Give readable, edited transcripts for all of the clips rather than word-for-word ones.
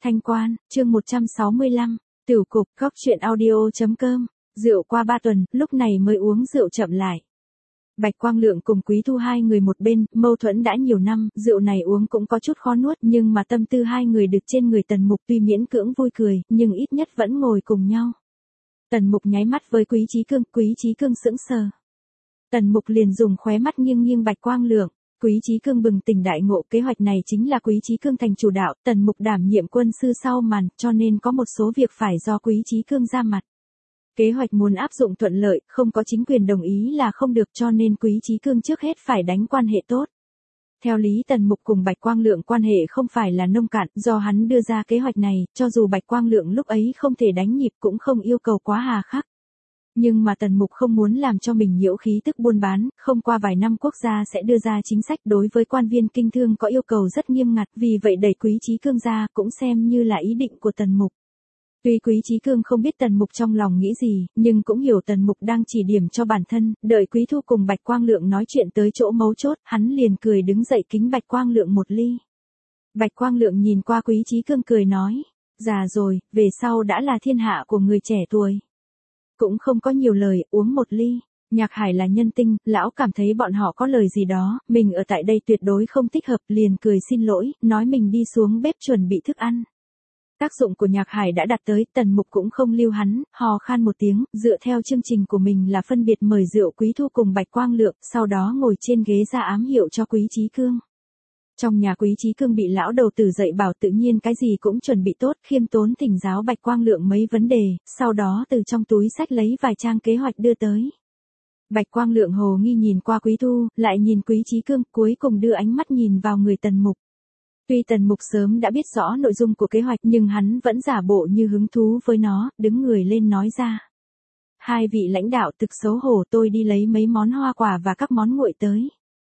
Thanh Quan, chương 165, Tửu Cục, Góc Chuyện Audio.com, rượu qua 3 tuần, lúc này mới uống rượu chậm lại. Bạch Quang Lượng cùng Quý Thu hai người một bên, mâu thuẫn đã nhiều năm, rượu này uống cũng có chút khó nuốt, nhưng mà tâm tư hai người được trên người Tần Mục tuy miễn cưỡng vui cười, nhưng ít nhất vẫn ngồi cùng nhau. Tần Mục nháy mắt với Quý Chí Cương sững sờ. Tần Mục liền dùng khóe mắt nghiêng Bạch Quang Lượng. Quý Chí Cương bừng tỉnh đại ngộ, kế hoạch này chính là Quý Chí Cương thành chủ đạo, Tần Mục đảm nhiệm quân sư sau màn, cho nên có một số việc phải do Quý Chí Cương ra mặt. Kế hoạch muốn áp dụng thuận lợi, không có chính quyền đồng ý là không được, cho nên Quý Chí Cương trước hết phải đánh quan hệ tốt. Theo lý Tần Mục cùng Bạch Quang Lượng quan hệ không phải là nông cạn, do hắn đưa ra kế hoạch này, cho dù Bạch Quang Lượng lúc ấy không thể đánh nhịp cũng không yêu cầu quá hà khắc. Nhưng mà Tần Mục không muốn làm cho mình nhiễu khí tức buôn bán, không qua vài năm quốc gia sẽ đưa ra chính sách đối với quan viên kinh thương có yêu cầu rất nghiêm ngặt, vì vậy đẩy Quý Chí Cương ra cũng xem như là ý định của Tần Mục. Tuy Quý Chí Cương không biết Tần Mục trong lòng nghĩ gì, nhưng cũng hiểu Tần Mục đang chỉ điểm cho bản thân, đợi Quý Thu cùng Bạch Quang Lượng nói chuyện tới chỗ mấu chốt, hắn liền cười đứng dậy kính Bạch Quang Lượng một ly. Bạch Quang Lượng nhìn qua Quý Chí Cương cười nói, già rồi, về sau đã là thiên hạ của người trẻ tuổi. Cũng không có nhiều lời, uống một ly. Nhạc Hải là nhân tinh, lão cảm thấy bọn họ có lời gì đó, mình ở tại đây tuyệt đối không thích hợp, liền cười xin lỗi, nói mình đi xuống bếp chuẩn bị thức ăn. Tác dụng của Nhạc Hải đã đạt tới, Tần Mục cũng không lưu hắn, hò khan một tiếng, dựa theo chương trình của mình là phân biệt mời rượu Quý Thu cùng Bạch Quang Lượng, sau đó ngồi trên ghế ra ám hiệu cho Quý Chí Cương. Trong nhà Quý Chí Cương bị lão đầu tử dạy bảo tự nhiên cái gì cũng chuẩn bị tốt, khiêm tốn thỉnh giáo Bạch Quang Lượng mấy vấn đề, sau đó từ trong túi sách lấy vài trang kế hoạch đưa tới. Bạch Quang Lượng hồ nghi nhìn qua Quý Thu, lại nhìn Quý Chí Cương, cuối cùng đưa ánh mắt nhìn vào người Tần Mục. Tuy Tần Mục sớm đã biết rõ nội dung của kế hoạch nhưng hắn vẫn giả bộ như hứng thú với nó, đứng người lên nói ra. Hai vị lãnh đạo thực xấu hổ, tôi đi lấy mấy món hoa quả và các món nguội tới.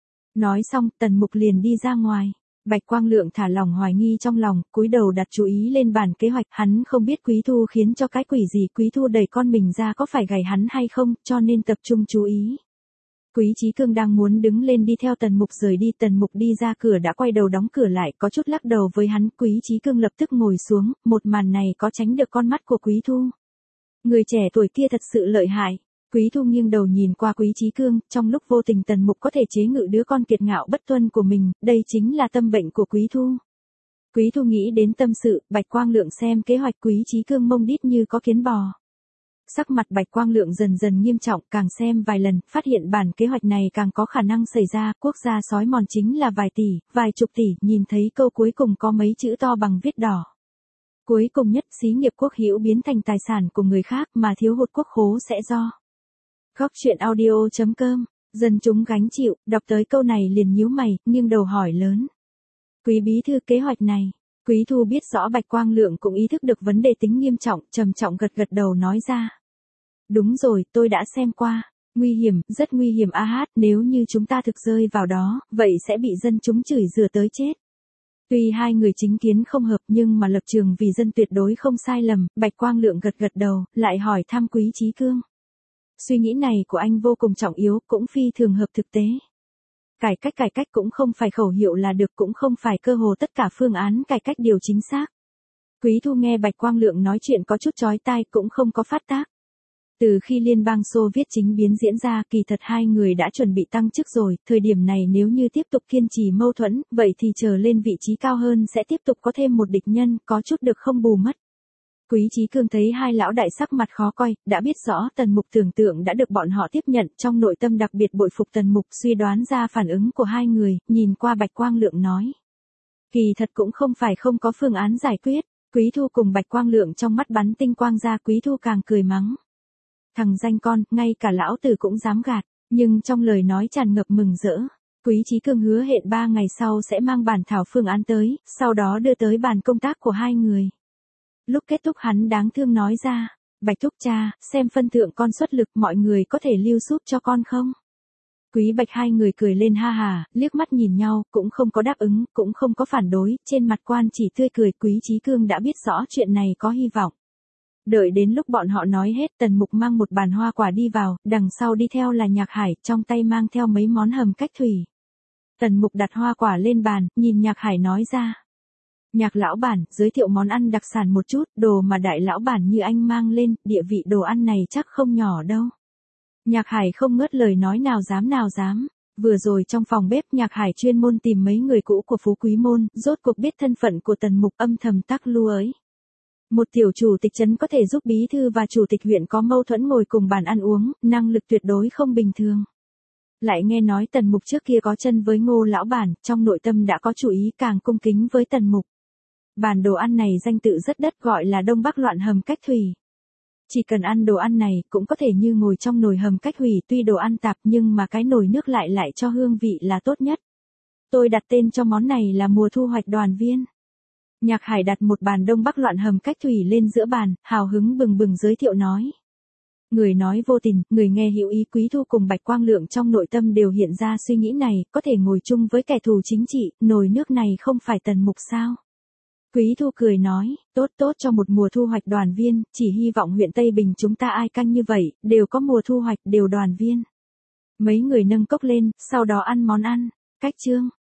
Nói xong, Tần Mục liền đi ra ngoài. Bạch Quang Lượng thả lỏng hoài nghi trong lòng, cúi đầu đặt chú ý lên bản kế hoạch, hắn không biết Quý Thu khiến cho cái quỷ gì, Quý Thu đẩy con mình ra có phải gài hắn hay không, cho nên tập trung chú ý. Quý Chí Cương đang muốn đứng lên đi theo Tần Mục rời đi, Tần Mục đi ra cửa đã quay đầu đóng cửa lại, có chút lắc đầu với hắn, Quý Chí Cương lập tức ngồi xuống, một màn này có tránh được con mắt của Quý Thu. Người trẻ tuổi kia thật sự lợi hại. Quý Thu nghiêng đầu nhìn qua Quý Chí Cương, trong lúc vô tình Tần Mục có thể chế ngự đứa con kiệt ngạo bất tuân của mình, đây chính là tâm bệnh của Quý Thu. Quý Thu nghĩ đến tâm sự, Bạch Quang Lượng xem kế hoạch Quý Chí Cương mông đít như có kiến bò. Sắc mặt Bạch Quang Lượng dần dần nghiêm trọng, càng xem vài lần, phát hiện bản kế hoạch này càng có khả năng xảy ra, quốc gia sói mòn chính là vài tỷ, vài chục tỷ, nhìn thấy câu cuối cùng có mấy chữ to bằng viết đỏ. Cuối cùng nhất, xí nghiệp quốc hữu biến thành tài sản của người khác mà thiếu hụt quốc khố sẽ do. Góc Chuyện Audio.com, dân chúng gánh chịu, đọc tới câu này liền nhíu mày, nghiêng đầu hỏi lớn. Quý bí thư, kế hoạch này. Quý Thu biết rõ Bạch Quang Lượng cũng ý thức được vấn đề tính nghiêm trọng, trầm trọng gật đầu nói ra. Đúng rồi, tôi đã xem qua. Nguy hiểm, rất nguy hiểm nếu như chúng ta thực rơi vào đó, vậy sẽ bị dân chúng chửi rủa tới chết. Tuy hai người chính kiến không hợp nhưng mà lập trường vì dân tuyệt đối không sai lầm, Bạch Quang Lượng gật đầu, lại hỏi thăm Quý Chí Cương. Suy nghĩ này của anh vô cùng trọng yếu, cũng phi thường hợp thực tế. Cải cách cũng không phải khẩu hiệu là được, cũng không phải cơ hồ tất cả phương án cải cách đều chính xác. Quý Thu nghe Bạch Quang Lượng nói chuyện có chút chói tai, cũng không có phát tác. Từ khi Liên bang Xô Viết chính biến diễn ra, kỳ thật hai người đã chuẩn bị tăng chức rồi, thời điểm này nếu như tiếp tục kiên trì mâu thuẫn, vậy thì chờ lên vị trí cao hơn sẽ tiếp tục có thêm một địch nhân, có chút được không bù mất. Quý Chí Cương thấy hai lão đại sắc mặt khó coi, đã biết rõ Tần Mục tưởng tượng đã được bọn họ tiếp nhận, trong nội tâm đặc biệt bội phục Tần Mục, suy đoán ra phản ứng của hai người, nhìn qua Bạch Quang Lượng nói. Kỳ thật cũng không phải không có phương án giải quyết. Quý Thu cùng Bạch Quang Lượng trong mắt bắn tinh quang ra, Quý Thu càng cười mắng. Thằng danh con, ngay cả lão tử cũng dám gạt, nhưng trong lời nói tràn ngập mừng rỡ. Quý Chí Cương hứa hẹn 3 ngày sau sẽ mang bản thảo phương án tới, sau đó đưa tới bàn công tác của hai người. Lúc kết thúc hắn đáng thương nói ra, Bạch thúc cha, xem phân thượng con xuất lực, mọi người có thể lưu giúp cho con không? Quý Bạch hai người cười lên ha hà, liếc mắt nhìn nhau, cũng không có đáp ứng, cũng không có phản đối, trên mặt quan chỉ tươi cười. Quý Chí Cương đã biết rõ chuyện này có hy vọng. Đợi đến lúc bọn họ nói hết, Tần Mục mang một bàn hoa quả đi vào, đằng sau đi theo là Nhạc Hải, trong tay mang theo mấy món hầm cách thủy. Tần Mục đặt hoa quả lên bàn, nhìn Nhạc Hải nói ra. Nhạc lão bản, giới thiệu món ăn đặc sản một chút, đồ mà đại lão bản như anh mang lên, địa vị đồ ăn này chắc không nhỏ đâu. Nhạc Hải không ngớt lời nói nào dám. Vừa rồi trong phòng bếp Nhạc Hải chuyên môn tìm mấy người cũ của Phú Quý Môn, rốt cuộc biết thân phận của Tần Mục âm thầm tắc lu ấy. Một tiểu chủ tịch trấn có thể giúp bí thư và chủ tịch huyện có mâu thuẫn ngồi cùng bàn ăn uống, năng lực tuyệt đối không bình thường. Lại nghe nói Tần Mục trước kia có chân với Ngô lão bản, trong nội tâm đã có chủ ý càng cung kính với Tần Mục. Bàn đồ ăn này danh tự rất đất gọi là Đông Bắc loạn hầm cách thủy. Chỉ cần ăn đồ ăn này cũng có thể như ngồi trong nồi hầm cách hủy, tuy đồ ăn tạp nhưng mà cái nồi nước lại cho hương vị là tốt nhất. Tôi đặt tên cho món này là mùa thu hoạch đoàn viên. Nhạc Hải đặt một bàn Đông Bắc loạn hầm cách thủy lên giữa bàn, hào hứng bừng bừng giới thiệu nói. Người nói vô tình, người nghe hữu ý. Quý Thu cùng Bạch Quang Lượng trong nội tâm đều hiện ra suy nghĩ này, có thể ngồi chung với kẻ thù chính trị, nồi nước này không phải Tần Mục sao? Quý Thu cười nói, tốt cho một mùa thu hoạch đoàn viên, chỉ hy vọng huyện Tây Bình chúng ta ai canh như vậy, đều có mùa thu hoạch, đều đoàn viên. Mấy người nâng cốc lên, sau đó ăn món ăn. Cách chương